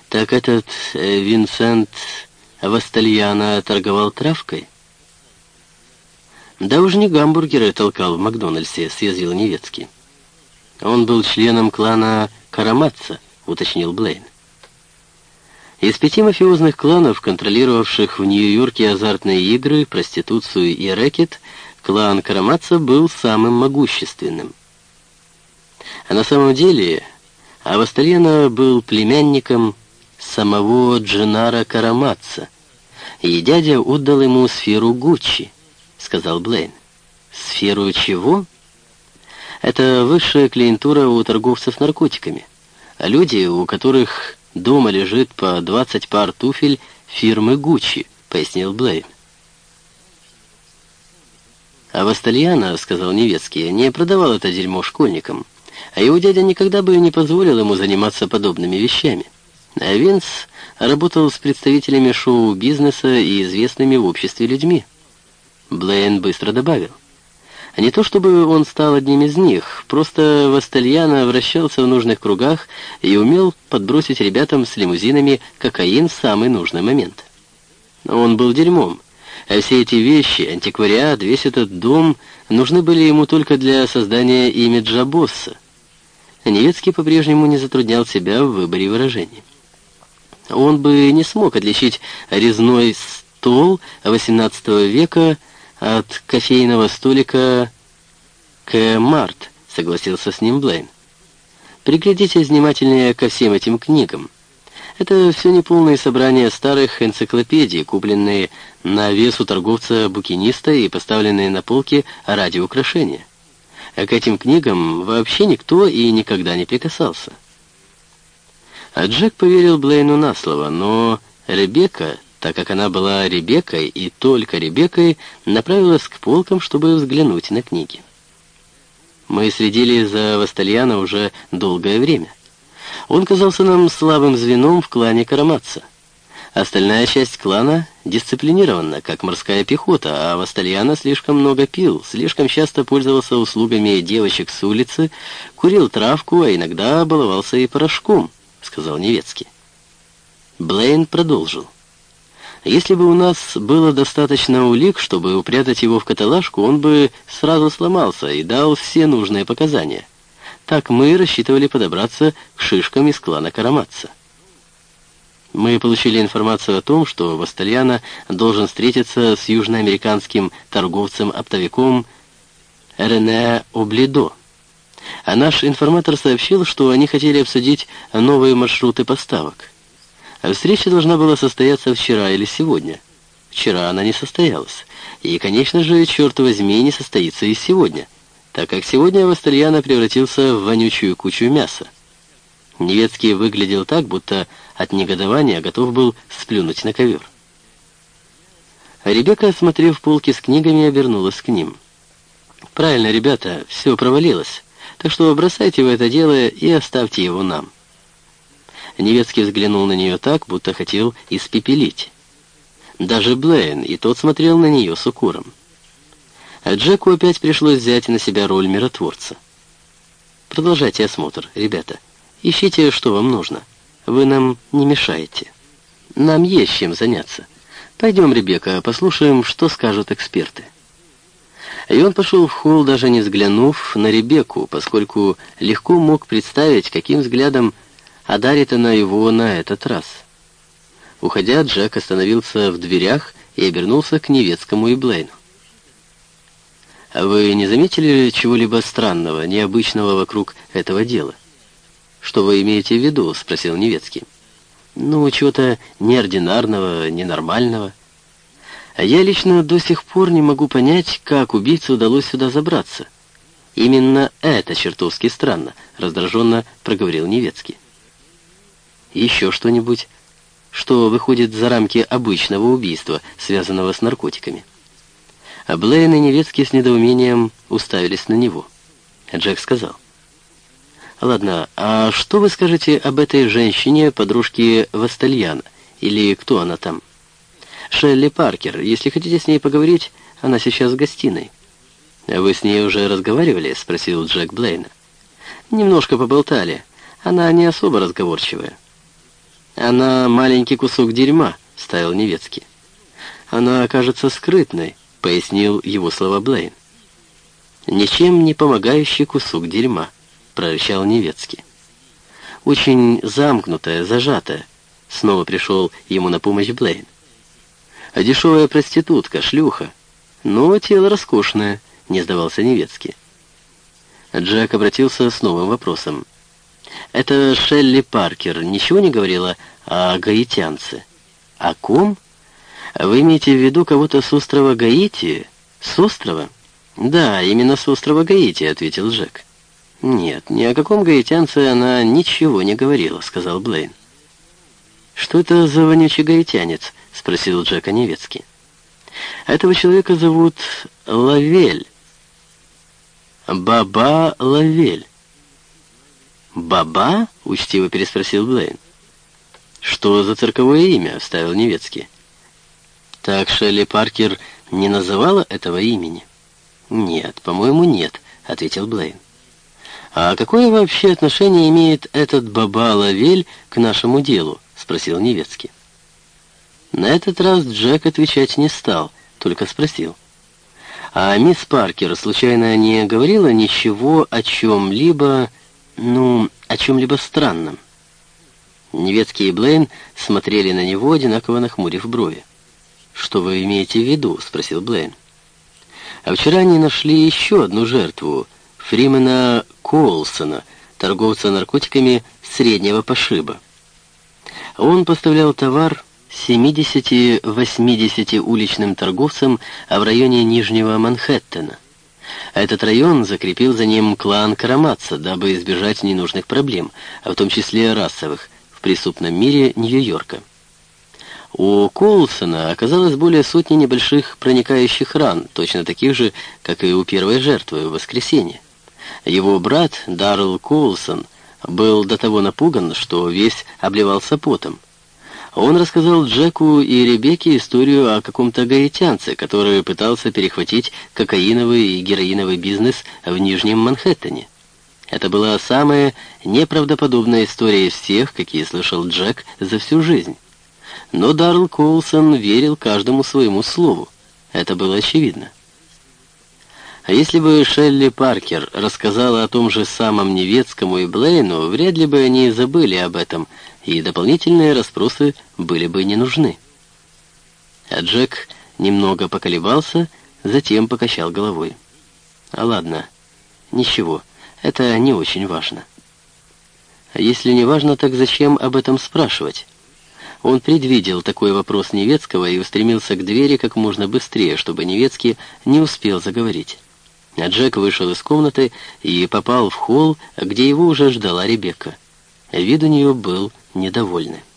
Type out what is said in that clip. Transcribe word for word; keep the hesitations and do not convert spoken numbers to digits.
Так этот э, Винсент Вастальяно торговал травкой? Да уж не гамбургеры толкал в Макдональдсе, съязвил Невецкий. Он был членом клана Караматца, уточнил Блейн. Из пяти мафиозных кланов, контролировавших в Нью-Йорке азартные игры, проституцию и рэкет, клан Караматца был самым могущественным. А на самом деле Авастальяно был племянником самого Дженнаро Караматца, и дядя отдал ему сферу Гуччи, сказал Блейн. Сферу чего? Это высшая клиентура у торговцев наркотиками, а люди, у которых дома лежит по двадцать пар туфель фирмы Гуччи, пояснил Блейн. Авастальяно, сказал Невецкий, не продавал это дерьмо школьникам, а его дядя никогда бы не позволил ему заниматься подобными вещами. А Винс работал с представителями шоу-бизнеса и известными в обществе людьми. Блейн быстро добавил. Не то чтобы он стал одним из них, просто Вастальяно вращался в нужных кругах и умел подбросить ребятам с лимузинами кокаин в самый нужный момент. Он был дерьмом, а все эти вещи, антиквариат, весь этот дом нужны были ему только для создания имиджа босса. Невецкий по-прежнему не затруднял себя в выборе выражений. Он бы не смог отличить резной стол восемнадцатого века от кофейного столика К-Март, согласился с ним Блейн. Приглядитесь внимательнее ко всем этим книгам. Это все неполные собрания старых энциклопедий, купленные на вес у торговца-букиниста и поставленные на полки ради украшения. А к этим книгам вообще никто и никогда не прикасался. А Джек поверил Блейну на слово, но Ребекка, так как она была Ребеккой и только Ребеккой, направилась к полкам, чтобы взглянуть на книги. Мы следили за Вастальяно уже долгое время. Он казался нам слабым звеном в клане Караматца. Остальная часть клана дисциплинирована, как морская пехота, а Вастальяно слишком много пил, слишком часто пользовался услугами девочек с улицы, курил травку, а иногда баловался и порошком, сказал Невецкий. Блейн продолжил. Если бы у нас было достаточно улик, чтобы упрятать его в каталажку, он бы сразу сломался и дал все нужные показания. Так мы рассчитывали подобраться к шишкам из клана Караматца. Мы получили информацию о том, что Вастальяно должен встретиться с южноамериканским торговцем-оптовиком Рене Облидо. А наш информатор сообщил, что они хотели обсудить новые маршруты поставок. А встреча должна была состояться вчера или сегодня. Вчера она не состоялась. И, конечно же, черт возьми, не состоится и сегодня, так как сегодня Вастальяно превратился в вонючую кучу мяса. Невецкий выглядел так, будто от негодования готов был сплюнуть на ковер. Ребекка, осмотрев полки с книгами, обернулась к ним. «Правильно, ребята, все провалилось, так что бросайте вы это дело и оставьте его нам». Невецкий взглянул на нее так, будто хотел испепелить. Даже Блейн, и тот смотрел на нее с укором. А Джеку опять пришлось взять на себя роль миротворца. «Продолжайте осмотр, ребята. Ищите, что вам нужно. Вы нам не мешаете. Нам есть чем заняться. Пойдем, Ребекка, послушаем, что скажут эксперты». И он пошел в холл, даже не взглянув на Ребекку, поскольку легко мог представить, каким взглядом одарит она его на этот раз. Уходя, Джек остановился в дверях и обернулся к Невецкому и Блейну. «А вы не заметили чего-либо странного, необычного вокруг этого дела?» «Что вы имеете в виду?» — спросил Невецкий. «Ну, чего-то неординарного, ненормального. А я лично до сих пор не могу понять, как убийце удалось сюда забраться. Именно это чертовски странно», — раздраженно проговорил Невецкий. «Еще что-нибудь, что выходит за рамки обычного убийства, связанного с наркотиками?» А Блейн и Невецкий с недоумением уставились на него. Джек сказал: «Ладно, а что вы скажете об этой женщине, подружке Вастальяно, или кто она там? Шелли Паркер, если хотите с ней поговорить, она сейчас в гостиной». «Вы с ней уже разговаривали?» — спросил Джек Блейна. «Немножко поболтали. Она не особо разговорчивая». «Она маленький кусок дерьма», — вставил Невецкий. «Она окажется скрытной», — пояснил его слова Блейн. «Ничем не помогающий кусок дерьма», — прорычал Невецкий. «Очень замкнутая, зажатая», — снова пришел ему на помощь Блейн. «А дешевая проститутка, шлюха. Но тело роскошное», — не сдавался Невецкий. Джек обратился с новым вопросом. «Это Шелли Паркер ничего не говорила о гаитянце?» «О ком? Вы имеете в виду кого-то с острова Гаити? С острова?» «Да, именно с острова Гаити», — ответил Джек. «Нет, ни о каком гаитянце она ничего не говорила», — сказал Блейн. «Что это за вонючий гаитянец?» — спросил Джека Невецкий. «Этого человека зовут Лавель. Баба Лавель». «Баба?» — учтиво переспросил Блейн. «Что за цирковое имя?» — вставил Невецкий. «Так Шелли Паркер не называла этого имени?» «Нет, по-моему, нет», — ответил Блейн. «А какое вообще отношение имеет этот Баба Лавель к нашему делу?» — спросил Невецкий. На этот раз Джек отвечать не стал, только спросил. «А мисс Паркер случайно не говорила ничего о чем-либо, ну, о чем-либо странном?» Невецкий и Блейн смотрели на него, одинаково нахмурив брови. «Что вы имеете в виду?» — спросил Блейн. «А вчера они нашли еще одну жертву, Фримена Коулсона, торговца наркотиками среднего пошиба. Он поставлял товар семидесяти-восьмидесяти уличным торговцам в районе Нижнего Манхэттена. Этот район закрепил за ним клан Караматса, дабы избежать ненужных проблем, в том числе расовых, в преступном мире Нью-Йорка. У Коулсона оказалось более сотни небольших проникающих ран, точно таких же, как и у первой жертвы в воскресенье. Его брат, Даррелл Коулсон, был до того напуган, что весь обливался потом. Он рассказал Джеку и Ребекке историю о каком-то гаитянце, который пытался перехватить кокаиновый и героиновый бизнес в Нижнем Манхэттене. Это была самая неправдоподобная история из всех, какие слышал Джек за всю жизнь. Но Даррелл Коулсон верил каждому своему слову. Это было очевидно. А если бы Шелли Паркер рассказала о том же самом Невецкому и Блейну, вряд ли бы они забыли об этом, и дополнительные расспросы были бы не нужны. А Джек немного поколебался, затем покачал головой. «А ладно, ничего, это не очень важно». «А если не важно, так зачем об этом спрашивать?» Он предвидел такой вопрос Невецкого и устремился к двери как можно быстрее, чтобы Невецкий не успел заговорить. А Джек вышел из комнаты и попал в холл, где его уже ждала Ребекка. Вид у нее был недовольный.